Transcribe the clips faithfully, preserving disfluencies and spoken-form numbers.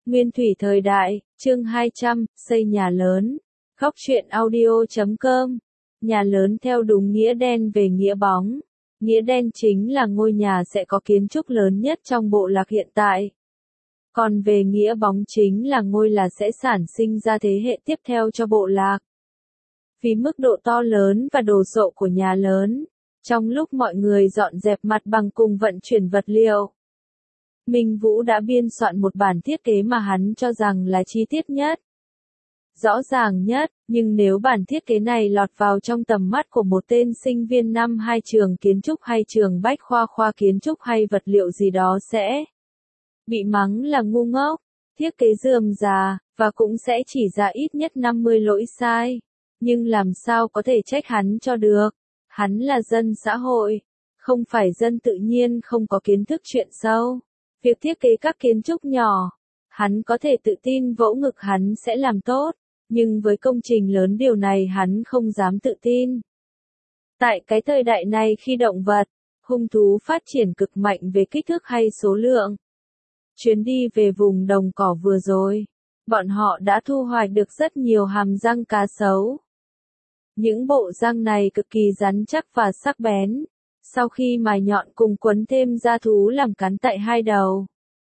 Nguyên thủy thời đại, chương hai trăm, xây nhà lớn. Góc truyện audio chấm com. Nhà lớn theo đúng nghĩa đen về nghĩa bóng. Nghĩa đen chính là ngôi nhà sẽ có kiến trúc lớn nhất trong bộ lạc hiện tại. Còn về nghĩa bóng chính là ngôi là sẽ sản sinh ra thế hệ tiếp theo cho bộ lạc. Vì mức độ to lớn và đồ sộ của nhà lớn, trong lúc mọi người dọn dẹp mặt bằng cùng vận chuyển vật liệu, Minh Vũ đã biên soạn một bản thiết kế mà hắn cho rằng là chi tiết nhất, rõ ràng nhất, nhưng nếu bản thiết kế này lọt vào trong tầm mắt của một tên sinh viên năm hai trường kiến trúc hay trường bách khoa khoa kiến trúc hay vật liệu gì đó sẽ bị mắng là ngu ngốc, thiết kế rườm rà, và cũng sẽ chỉ ra ít nhất năm mươi lỗi sai. Nhưng làm sao có thể trách hắn cho được? Hắn là dân xã hội, không phải dân tự nhiên không có kiến thức chuyện sâu. Việc thiết kế các kiến trúc nhỏ, hắn có thể tự tin vỗ ngực hắn sẽ làm tốt, nhưng với công trình lớn điều này hắn không dám tự tin. Tại cái thời đại này khi động vật, hung thú phát triển cực mạnh về kích thước hay số lượng. Chuyến đi về vùng đồng cỏ vừa rồi, bọn họ đã thu hoạch được rất nhiều hàm răng cá sấu. Những bộ răng này cực kỳ rắn chắc và sắc bén, sau khi mài nhọn cùng quấn thêm da thú làm cắn tại hai đầu.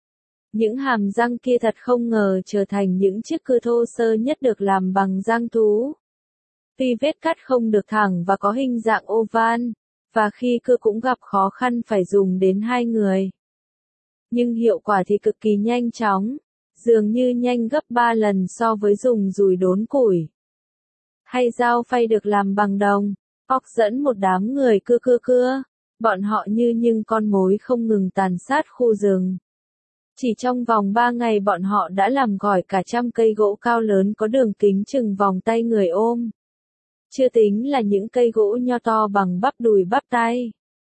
Những hàm răng kia thật không ngờ trở thành những chiếc cưa thô sơ nhất được làm bằng răng thú. Tuy vết cắt không được thẳng và có hình dạng oval, và khi cưa cũng gặp khó khăn phải dùng đến hai người. Nhưng hiệu quả thì cực kỳ nhanh chóng, dường như nhanh gấp ba lần so với dùng dùi đốn củi. Hay dao phay được làm bằng đồng, óc dẫn một đám người cưa cưa cưa, bọn họ như những con mối không ngừng tàn sát khu rừng. Chỉ trong vòng ba ngày bọn họ đã làm gỏi cả trăm cây gỗ cao lớn có đường kính chừng vòng tay người ôm. Chưa tính là những cây gỗ nho to bằng bắp đùi bắp tay.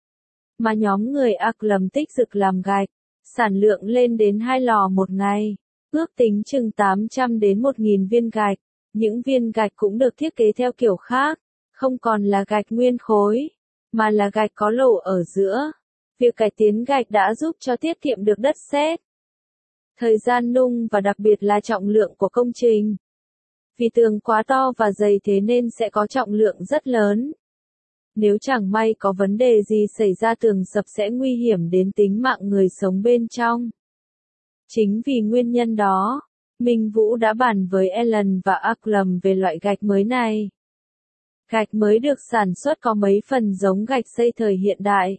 Mà nhóm người Ác Lầm tích cực làm gạch, sản lượng lên đến hai lò một ngày, ước tính chừng tám trăm đến một nghìn viên gạch. Những viên gạch cũng được thiết kế theo kiểu khác, không còn là gạch nguyên khối, mà là gạch có lỗ ở giữa. Việc cải tiến gạch đã giúp cho tiết kiệm được đất sét, thời gian nung và đặc biệt là trọng lượng của công trình. Vì tường quá to và dày thế nên sẽ có trọng lượng rất lớn. Nếu chẳng may có vấn đề gì xảy ra tường sập sẽ nguy hiểm đến tính mạng người sống bên trong. Chính vì nguyên nhân đó, Minh Vũ đã bàn với Ellen và Aklam về loại gạch mới này. Gạch mới được sản xuất có mấy phần giống gạch xây thời hiện đại.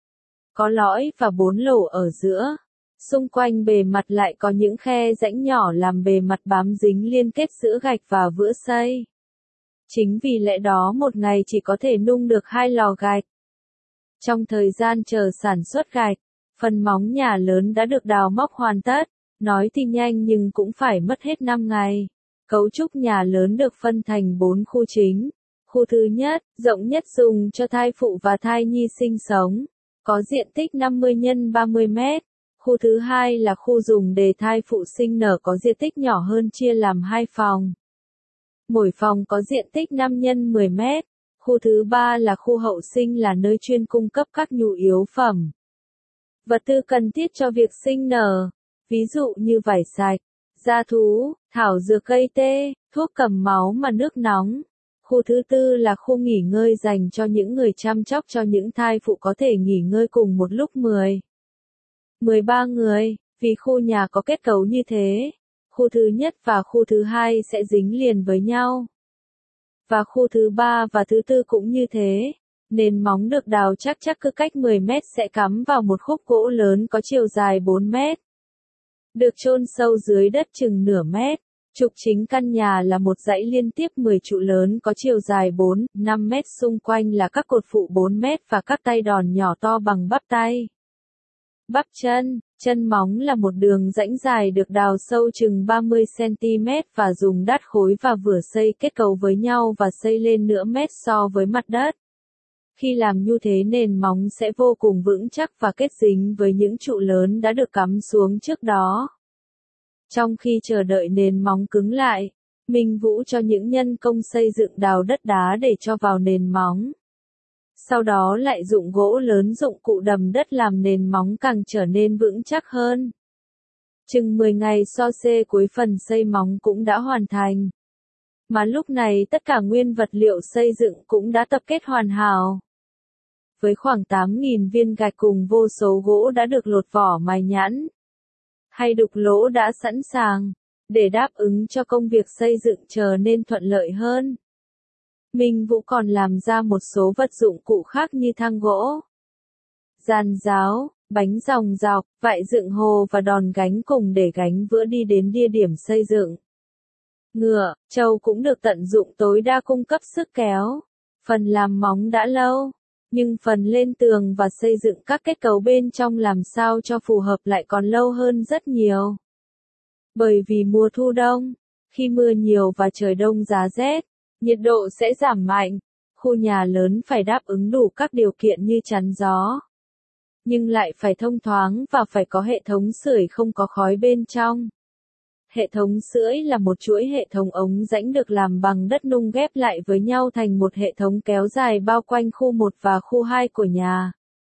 Có lõi và bốn lỗ ở giữa. Xung quanh bề mặt lại có những khe rãnh nhỏ làm bề mặt bám dính liên kết giữa gạch và vữa xây. Chính vì lẽ đó một ngày chỉ có thể nung được hai lò gạch. Trong thời gian chờ sản xuất gạch, phần móng nhà lớn đã được đào móc hoàn tất. Nói thì nhanh nhưng cũng phải mất hết năm ngày. Cấu trúc nhà lớn được phân thành bốn khu chính. Khu thứ nhất, rộng nhất dùng cho thai phụ và thai nhi sinh sống, có diện tích năm mươi nhân ba mươi mét. Khu thứ hai là khu dùng để thai phụ sinh nở có diện tích nhỏ hơn chia làm hai phòng. Mỗi phòng có diện tích năm nhân mười mét. Khu thứ ba là khu hậu sinh là nơi chuyên cung cấp các nhu yếu phẩm, vật tư cần thiết cho việc sinh nở. Ví dụ như vải sạch, da thú, thảo dược cây tê, thuốc cầm máu mà nước nóng. Khu thứ tư là khu nghỉ ngơi dành cho những người chăm sóc cho những thai phụ có thể nghỉ ngơi cùng một lúc mười, mười ba người, vì khu nhà có kết cấu như thế. Khu thứ nhất và khu thứ hai sẽ dính liền với nhau. Và khu thứ ba và thứ tư cũng như thế. Nền móng được đào chắc chắc cứ cách mười mét sẽ cắm vào một khúc gỗ lớn có chiều dài bốn mét. Được chôn sâu dưới đất chừng nửa mét. Trục chính căn nhà là một dãy liên tiếp mười trụ lớn có chiều dài bốn, năm mét, xung quanh là các cột phụ bốn mét và các tay đòn nhỏ to bằng bắp tay. Bắp chân, chân móng là một đường rãnh dài được đào sâu chừng ba mươi xăng ti mét và dùng đát khối và vữa xây kết cấu với nhau và xây lên nửa mét so với mặt đất. Khi làm như thế nền móng sẽ vô cùng vững chắc và kết dính với những trụ lớn đã được cắm xuống trước đó. Trong khi chờ đợi nền móng cứng lại, Minh Vũ cho những nhân công xây dựng đào đất đá để cho vào nền móng. Sau đó lại dụng gỗ lớn dụng cụ đầm đất làm nền móng càng trở nên vững chắc hơn. Chừng mười ngày so xê cuối phần xây móng cũng đã hoàn thành. Mà lúc này tất cả nguyên vật liệu xây dựng cũng đã tập kết hoàn hảo. Với khoảng tám nghìn viên gạch cùng vô số gỗ đã được lột vỏ mài nhẵn, hay đục lỗ đã sẵn sàng, để đáp ứng cho công việc xây dựng trở nên thuận lợi hơn. Minh Vũ còn làm ra một số vật dụng cụ khác như thang gỗ, giàn giáo, bánh ròng rọc, vại dựng hồ và đòn gánh cùng để gánh vữa đi đến địa điểm xây dựng. Ngựa, trâu cũng được tận dụng tối đa cung cấp sức kéo. Phần làm móng đã lâu, nhưng phần lên tường và xây dựng các kết cấu bên trong làm sao cho phù hợp lại còn lâu hơn rất nhiều. Bởi vì mùa thu đông, khi mưa nhiều và trời đông giá rét, nhiệt độ sẽ giảm mạnh, khu nhà lớn phải đáp ứng đủ các điều kiện như chắn gió, nhưng lại phải thông thoáng và phải có hệ thống sưởi không có khói bên trong. Hệ thống sưởi là một chuỗi hệ thống ống rãnh được làm bằng đất nung ghép lại với nhau thành một hệ thống kéo dài bao quanh khu một và khu hai của nhà.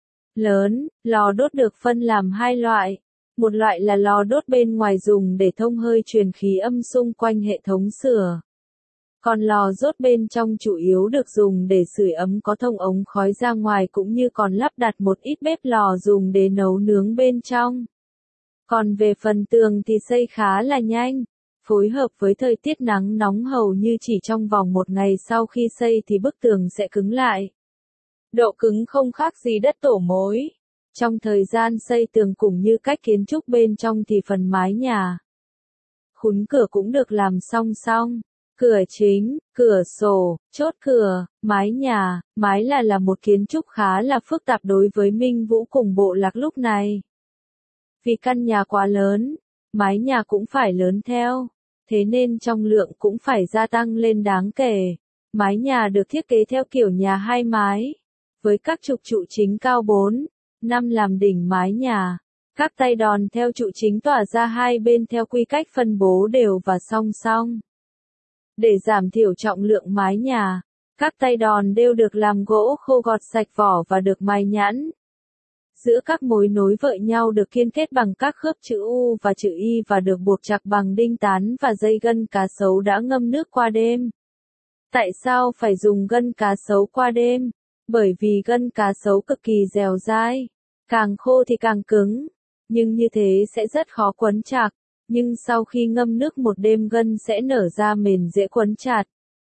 Lớn, lò đốt được phân làm hai loại. Một loại là lò đốt bên ngoài dùng để thông hơi truyền khí âm xung quanh hệ thống sửa. Còn lò đốt bên trong chủ yếu được dùng để sưởi ấm có thông ống khói ra ngoài cũng như còn lắp đặt một ít bếp lò dùng để nấu nướng bên trong. Còn về phần tường thì xây khá là nhanh, phối hợp với thời tiết nắng nóng hầu như chỉ trong vòng một ngày sau khi xây thì bức tường sẽ cứng lại. Độ cứng không khác gì đất tổ mối. Trong thời gian xây tường cũng như cách kiến trúc bên trong thì phần mái nhà, khún cửa cũng được làm song song. Cửa chính, cửa sổ, chốt cửa, mái nhà, mái là là một kiến trúc khá là phức tạp đối với Minh Vũ cùng bộ lạc lúc này. Vì căn nhà quá lớn, mái nhà cũng phải lớn theo, thế nên trong lượng cũng phải gia tăng lên đáng kể. Mái nhà được thiết kế theo kiểu nhà hai mái, với các trục trụ chính cao bốn, năm làm đỉnh mái nhà. Các tay đòn theo trụ chính tỏa ra hai bên theo quy cách phân bố đều và song song. Để giảm thiểu trọng lượng mái nhà, các tay đòn đều được làm gỗ khô gọt sạch vỏ và được mài nhẵn. Giữa các mối nối vợi nhau được kiên kết bằng các khớp chữ U và chữ Y và được buộc chặt bằng đinh tán và dây gân cá sấu đã ngâm nước qua đêm. Tại sao phải dùng gân cá sấu qua đêm? Bởi vì gân cá sấu cực kỳ dẻo dai, càng khô thì càng cứng, nhưng như thế sẽ rất khó quấn chặt, nhưng sau khi ngâm nước một đêm gân sẽ nở ra mềm dễ quấn chặt.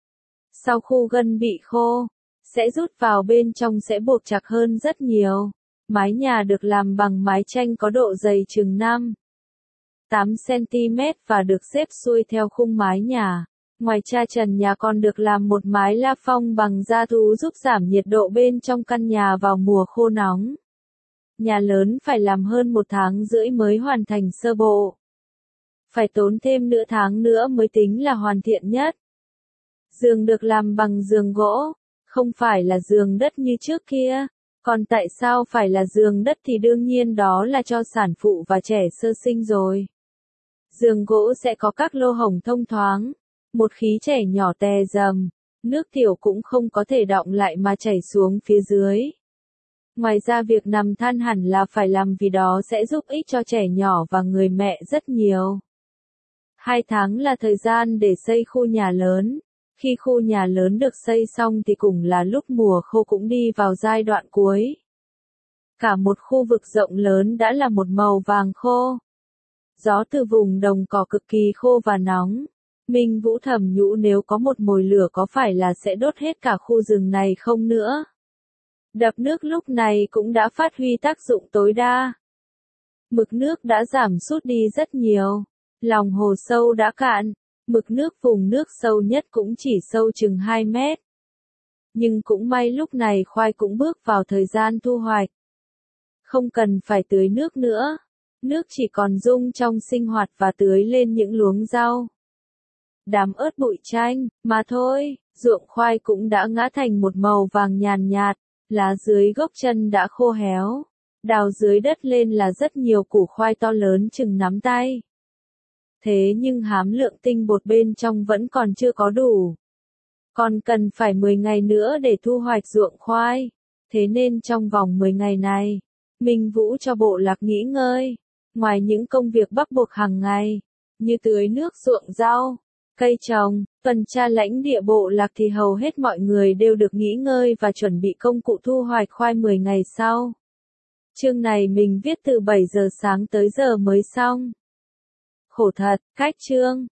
Sau khu gân bị khô, sẽ rút vào bên trong sẽ buộc chặt hơn rất nhiều. Mái nhà được làm bằng mái tranh có độ dày chừng năm đến tám xăng-ti-mét và được xếp xuôi theo khung mái nhà. Ngoài ra trần nhà còn được làm một mái la phong bằng da thú giúp giảm nhiệt độ bên trong căn nhà vào mùa khô nóng. Nhà lớn phải làm hơn một tháng rưỡi mới hoàn thành sơ bộ. Phải tốn thêm nửa tháng nữa mới tính là hoàn thiện nhất. Giường được làm bằng giường gỗ, không phải là giường đất như trước kia. Còn tại sao phải là giường đất thì đương nhiên đó là cho sản phụ và trẻ sơ sinh rồi. Giường gỗ sẽ có các lỗ hổng thông thoáng, một khí trẻ nhỏ tè dầm, nước tiểu cũng không có thể đọng lại mà chảy xuống phía dưới. Ngoài ra việc nằm than hẳn là phải làm vì đó sẽ giúp ích cho trẻ nhỏ và người mẹ rất nhiều. Hai tháng là thời gian để xây khu nhà lớn. Khi khu nhà lớn được xây xong thì cũng là lúc mùa khô cũng đi vào giai đoạn cuối. Cả một khu vực rộng lớn đã là một màu vàng khô. Gió từ vùng đồng cỏ cực kỳ khô và nóng. Minh Vũ thầm nhủ nếu có một mồi lửa có phải là sẽ đốt hết cả khu rừng này không nữa. Đập nước lúc này cũng đã phát huy tác dụng tối đa. Mực nước đã giảm sút đi rất nhiều. Lòng hồ sâu đã cạn. Mực nước vùng nước sâu nhất cũng chỉ sâu chừng hai mét. Nhưng cũng may lúc này khoai cũng bước vào thời gian thu hoạch. Không cần phải tưới nước nữa. Nước chỉ còn dung trong sinh hoạt và tưới lên những luống rau. Đám ớt bụi chanh, mà thôi, ruộng khoai cũng đã ngã thành một màu vàng nhàn nhạt, lá dưới gốc chân đã khô héo. Đào dưới đất lên là rất nhiều củ khoai to lớn chừng nắm tay. Thế nhưng hàm lượng tinh bột bên trong vẫn còn chưa có đủ. Còn cần phải mười ngày nữa để thu hoạch ruộng khoai. Thế nên trong vòng mười ngày này, Minh Vũ cho bộ lạc nghỉ ngơi. Ngoài những công việc bắt buộc hàng ngày, như tưới nước ruộng rau, cây trồng, tuần tra lãnh địa bộ lạc thì hầu hết mọi người đều được nghỉ ngơi và chuẩn bị công cụ thu hoạch khoai mười ngày sau. Chương này mình viết từ bảy giờ sáng tới giờ mới xong. Khổ thật, cách chương.